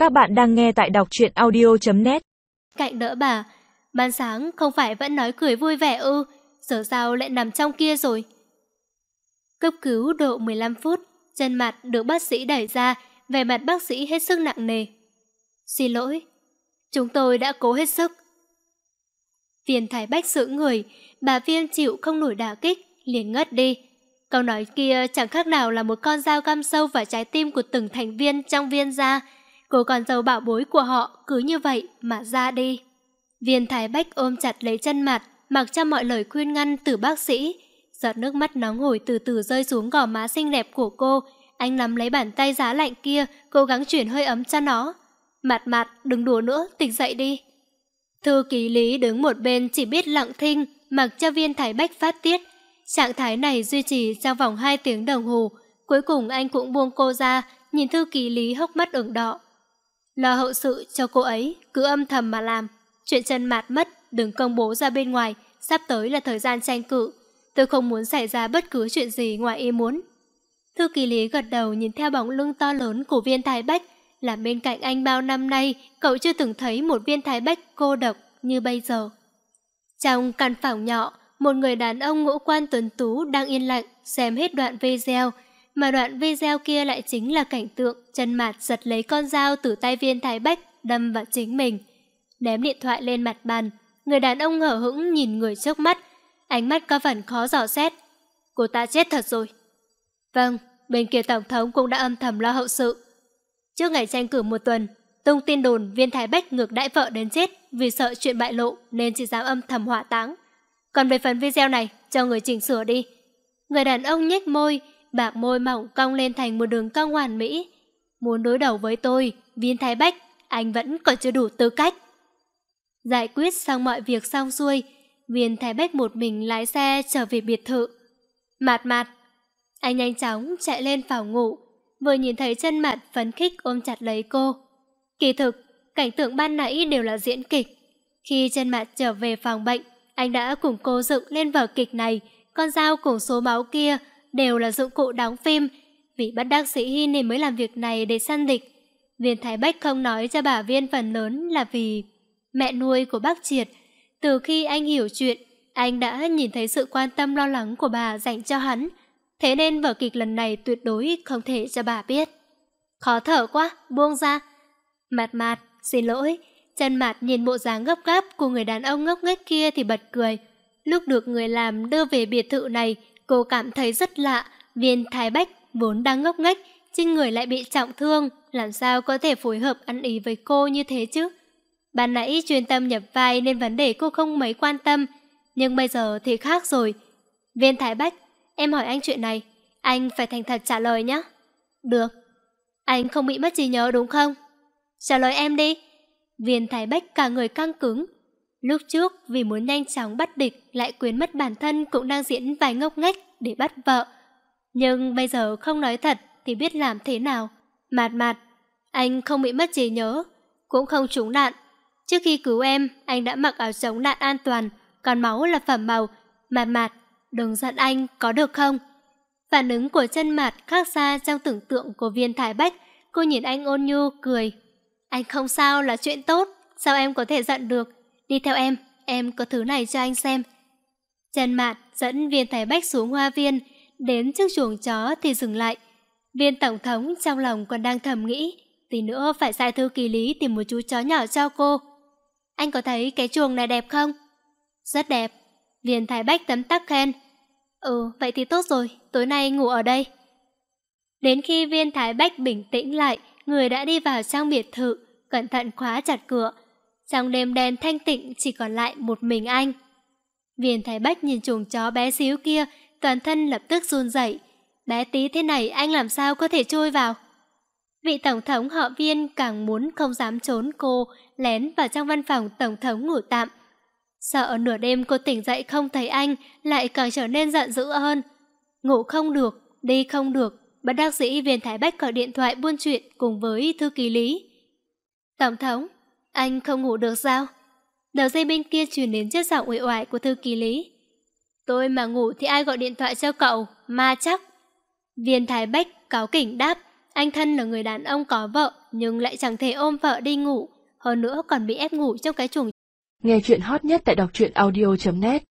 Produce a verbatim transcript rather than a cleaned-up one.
Các bạn đang nghe tại đọc truyện audio chấm net. Cạnh đỡ bà, ban sáng không phải vẫn nói cười vui vẻ ư, giờ sao lại nằm trong kia rồi? Cấp cứu độ mười lăm phút, chân mặt được bác sĩ đẩy ra, vẻ mặt bác sĩ hết sức nặng nề. Xin lỗi, chúng tôi đã cố hết sức. Viên Thái Bách sững người, bà Viên chịu không nổi đả kích, liền ngất đi. Câu nói kia chẳng khác nào là một con dao găm sâu vào trái tim của từng thành viên trong Viên gia. Cô con dâu bảo bối của họ cứ như vậy mà ra đi. Viên Thái Bách ôm chặt lấy chân mặt, mặc cho mọi lời khuyên ngăn từ bác sĩ. Giọt nước mắt nóng hổi từ từ rơi xuống gò má xinh đẹp của cô. Anh nắm lấy bàn tay giá lạnh kia, cố gắng chuyển hơi ấm cho nó. Mặt mặt, đừng đùa nữa, tỉnh dậy đi. Thư ký Lý đứng một bên chỉ biết lặng thinh, mặc cho Viên Thái Bách phát tiết. Trạng thái này duy trì trong vòng hai tiếng đồng hồ. Cuối cùng anh cũng buông cô ra, nhìn thư ký Lý hốc mắt ửng đỏ. Lo hậu sự cho cô ấy, cứ âm thầm mà làm. Chuyện chân mạt mất, đừng công bố ra bên ngoài, sắp tới là thời gian tranh cử. Tôi không muốn xảy ra bất cứ chuyện gì ngoài ý muốn. Thư ký Lý gật đầu nhìn theo bóng lưng to lớn của Viên Thái Bách. Làm bên cạnh anh bao năm nay, cậu chưa từng thấy một Viên Thái Bách cô độc như bây giờ. Trong căn phòng nhỏ, một người đàn ông ngũ quan tuấn tú đang yên lặng xem hết đoạn video. Mà đoạn video kia lại chính là cảnh tượng chân mạt giật lấy con dao từ tay Viên Thái Bách đâm vào chính mình. Ném điện thoại lên mặt bàn, người đàn ông hở hững nhìn người trước mắt, ánh mắt có phần khó dò xét. Cô ta chết thật rồi. Vâng, bên kia tổng thống cũng đã âm thầm lo hậu sự. Trước ngày tranh cử một tuần, tung tin đồn Viên Thái Bách ngược đãi vợ đến chết vì sợ chuyện bại lộ nên chỉ dám âm thầm hỏa táng. Còn về phần video này, cho người chỉnh sửa đi. Người đàn ông nhếch môi, bạc môi mỏng cong lên thành một đường cong hoàn mỹ. Muốn đối đầu với tôi, Viên Thái Bách, anh vẫn còn chưa đủ tư cách. Giải quyết xong mọi việc xong xuôi, Viên Thái Bách một mình lái xe trở về biệt thự. Mạt mạt, anh nhanh chóng chạy lên phòng ngủ, vừa nhìn thấy chân mặt phấn khích ôm chặt lấy cô. Kỳ thực, cảnh tượng ban nãy đều là diễn kịch. Khi chân mặt trở về phòng bệnh, anh đã cùng cô dựng lên vở kịch này, con dao cùng số máu kia đều là dụng cụ đóng phim. Vì bất đắc sĩ nên mới làm việc này để săn địch. Viên Thái Bách không nói cho bà Viên phần lớn là vì mẹ nuôi của bác Triệt. Từ khi anh hiểu chuyện, anh đã nhìn thấy sự quan tâm lo lắng của bà dành cho hắn. Thế nên vở kịch lần này tuyệt đối không thể cho bà biết. Khó thở quá, buông ra. Mạt mạt, xin lỗi. Chân Mạt nhìn bộ dáng gấp gáp của người đàn ông ngốc nghếch kia thì bật cười. Lúc được người làm đưa về biệt thự này, cô cảm thấy rất lạ. Viên Thái Bách vốn đang ngốc nghếch, trên người lại bị trọng thương, làm sao có thể phối hợp ăn ý với cô như thế chứ? Ban nãy chuyên tâm nhập vai nên vấn đề cô không mấy quan tâm, nhưng bây giờ thì khác rồi. Viên Thái Bách, em hỏi anh chuyện này, anh phải thành thật trả lời nhé. Được. Anh không bị mất trí nhớ đúng không? Trả lời em đi. Viên Thái Bách cả người căng cứng. Lúc trước vì muốn nhanh chóng bắt địch lại quên mất bản thân cũng đang diễn vai ngốc nghếch để bắt vợ. Nhưng bây giờ không nói thật thì biết làm thế nào. Mạt mạt, anh không bị mất trí nhớ, cũng không trúng đạn. Trước khi cứu em, anh đã mặc áo chống đạn an toàn, còn máu là phẩm màu. Mạt mạt, đừng giận anh, có được không? Phản ứng của chân Mạt khác xa trong tưởng tượng của Viên Thái Bách. Cô nhìn anh ôn nhu, cười. Anh không sao là chuyện tốt, sao em có thể giận được? Đi theo em, em có thứ này cho anh xem. Chân Mạt dẫn Viên Thái Bách xuống hoa viên, đến trước chuồng chó thì dừng lại. Viên tổng thống trong lòng còn đang thầm nghĩ, tí nữa phải sai thư ký Lý tìm một chú chó nhỏ cho cô. Anh có thấy cái chuồng này đẹp không? Rất đẹp. Viên Thái Bách tấm tắc khen. Ừ, vậy thì tốt rồi, tối nay ngủ ở đây. Đến khi Viên Thái Bách bình tĩnh lại, người đã đi vào trong biệt thự, cẩn thận khóa chặt cửa. Trong đêm đen thanh tịnh chỉ còn lại một mình anh. Viên Thái Bách nhìn chuồng chó bé xíu kia, toàn thân lập tức run rẩy. Bé tí thế này anh làm sao có thể chui vào? Vị tổng thống họ Viên càng muốn không dám trốn cô, lén vào trong văn phòng tổng thống ngủ tạm. Sợ nửa đêm cô tỉnh dậy không thấy anh, lại càng trở nên giận dữ hơn. Ngủ không được, đi không được, bất đắc dĩ Viên Thái Bách gọi điện thoại buôn chuyện cùng với thư ký Lý. Tổng thống, anh không ngủ được sao? Đầu dây bên kia truyền đến chất giọng uể oải của thư ký Lý. Tôi mà ngủ thì ai gọi điện thoại cho cậu, ma chắc. Viên Thái Bách cáu kỉnh đáp, anh thân là người đàn ông có vợ, nhưng lại chẳng thể ôm vợ đi ngủ, hơn nữa còn bị ép ngủ trong cái chuồng. Nghe chuyện hot nhất tại đọc truyện audio chấm net.